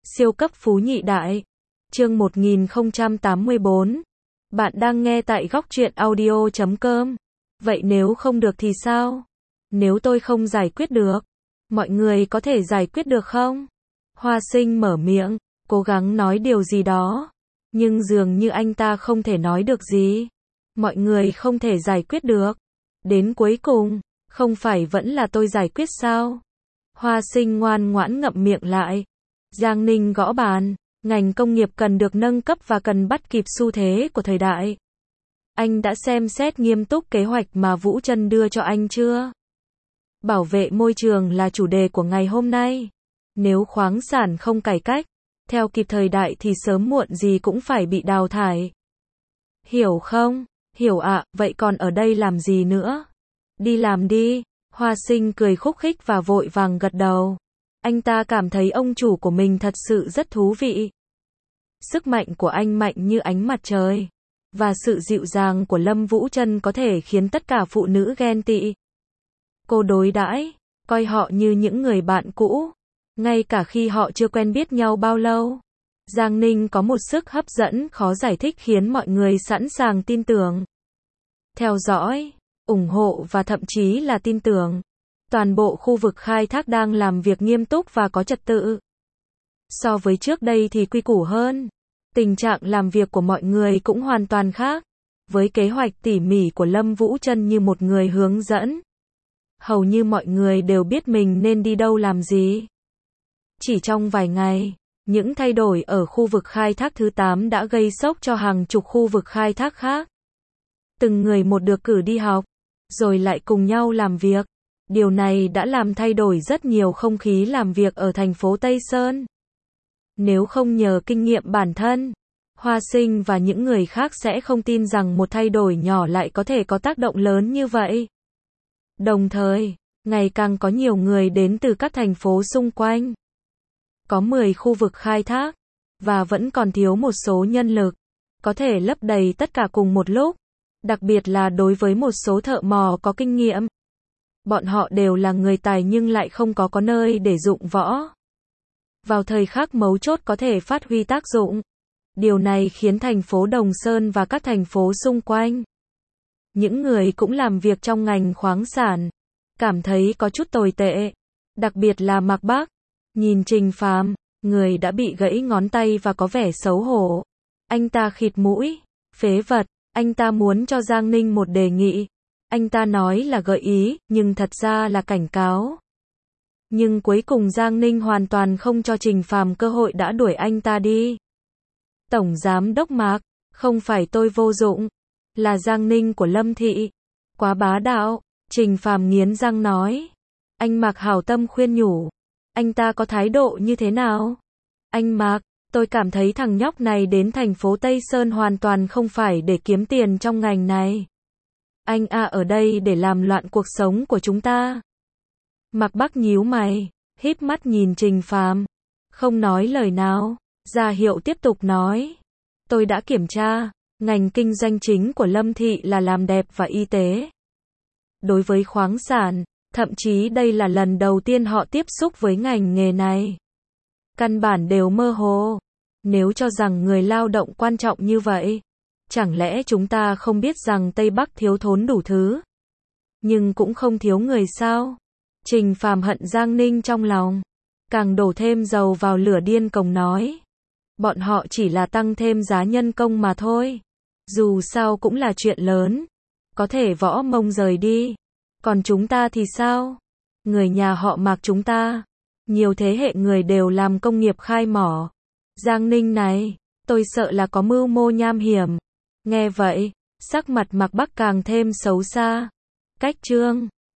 Siêu cấp phú nhị đại. Chương 1084. Bạn đang nghe tại góc truyện audio.com. Vậy nếu không được thì sao? Nếu tôi không giải quyết được, mọi người có thể giải quyết được không? Hoa Sinh mở miệng, cố gắng nói điều gì đó. Nhưng dường như anh ta không thể nói được gì. Mọi người không thể giải quyết được. Đến cuối cùng, không phải vẫn là tôi giải quyết sao? Hoa Sinh ngoan ngoãn ngậm miệng lại. Giang Ninh gõ bàn, ngành công nghiệp cần được nâng cấp và cần bắt kịp xu thế của thời đại. Anh đã xem xét nghiêm túc kế hoạch mà Vũ Trân đưa cho anh chưa? Bảo vệ môi trường là chủ đề của ngày hôm nay. Nếu khoáng sản không cải cách, theo kịp thời đại thì sớm muộn gì cũng phải bị đào thải. Hiểu không? Hiểu ạ, vậy còn ở đây làm gì nữa? Đi làm đi. Hoa Sinh cười khúc khích và vội vàng gật đầu. Anh ta cảm thấy ông chủ của mình thật sự rất thú vị. Sức mạnh của anh mạnh như ánh mặt trời. Và sự dịu dàng của Lâm Vũ Trân có thể khiến tất cả phụ nữ ghen tị. Cô đối đãi, coi họ như những người bạn cũ. Ngay cả khi họ chưa quen biết nhau bao lâu. Giang Ninh có một sức hấp dẫn khó giải thích khiến mọi người sẵn sàng tin tưởng. Theo dõi, ủng hộ và thậm chí là tin tưởng. Toàn bộ khu vực khai thác đang làm việc nghiêm túc và có trật tự. So với trước đây thì quy củ hơn. Tình trạng làm việc của mọi người cũng hoàn toàn khác. Với kế hoạch tỉ mỉ của Lâm Vũ Trân như một người hướng dẫn. Hầu như mọi người đều biết mình nên đi đâu làm gì. Chỉ trong vài ngày, những thay đổi ở khu vực khai thác thứ 8 đã gây sốc cho hàng chục khu vực khai thác khác. Từng người một được cử đi học, rồi lại cùng nhau làm việc. Điều này đã làm thay đổi rất nhiều không khí làm việc ở thành phố Tây Sơn. Nếu không nhờ kinh nghiệm bản thân, Hoa Sinh và những người khác sẽ không tin rằng một thay đổi nhỏ lại có thể có tác động lớn như vậy. Đồng thời, ngày càng có nhiều người đến từ các thành phố xung quanh. Có 10 khu vực khai thác, và vẫn còn thiếu một số nhân lực, có thể lấp đầy tất cả cùng một lúc, đặc biệt là đối với một số thợ mò có kinh nghiệm. Bọn họ đều là người tài nhưng lại không có nơi để dụng võ. Vào thời khắc mấu chốt có thể phát huy tác dụng. Điều này khiến thành phố Đồng Sơn và các thành phố xung quanh, những người cũng làm việc trong ngành khoáng sản, cảm thấy có chút tồi tệ. Đặc biệt là Mạc Bắc. Nhìn Trình Phàm, người đã bị gãy ngón tay và có vẻ xấu hổ. Anh ta khịt mũi. Phế vật. Anh ta muốn cho Giang Ninh một đề nghị. Anh ta nói là gợi ý, nhưng thật ra là cảnh cáo. Nhưng cuối cùng Giang Ninh hoàn toàn không cho Trình Phàm cơ hội đã đuổi anh ta đi. Tổng giám đốc Mạc, không phải tôi vô dụng, là Giang Ninh của Lâm Thị. Quá bá đạo. Trình Phàm nghiến răng nói. Anh Mạc hảo tâm khuyên nhủ. Anh ta có thái độ như thế nào? Anh Mạc, tôi cảm thấy thằng nhóc này đến thành phố Tây Sơn hoàn toàn không phải để kiếm tiền trong ngành này. Anh ở đây để làm loạn cuộc sống của chúng ta. Mạc Bắc nhíu mày, híp mắt nhìn Trình Phàm, không nói lời nào. Ra hiệu tiếp tục nói. Tôi đã kiểm tra, ngành kinh doanh chính của Lâm Thị là làm đẹp và y tế. Đối với khoáng sản, thậm chí đây là lần đầu tiên họ tiếp xúc với ngành nghề này. Căn bản đều mơ hồ. Nếu cho rằng người lao động quan trọng như vậy, chẳng lẽ chúng ta không biết rằng Tây Bắc thiếu thốn đủ thứ, nhưng cũng không thiếu người sao? Trình Phàm hận Giang Ninh trong lòng, càng đổ thêm dầu vào lửa điên cuồng nói. Bọn họ chỉ là tăng thêm giá nhân công mà thôi. Dù sao cũng là chuyện lớn. Có thể võ mông rời đi. Còn chúng ta thì sao? Người nhà họ Mạc chúng ta, nhiều thế hệ người đều làm công nghiệp khai mỏ. Giang Ninh này, tôi sợ là có mưu mô nham hiểm. Nghe vậy, sắc mặt Mạc Bắc càng thêm xấu xa. Cách chương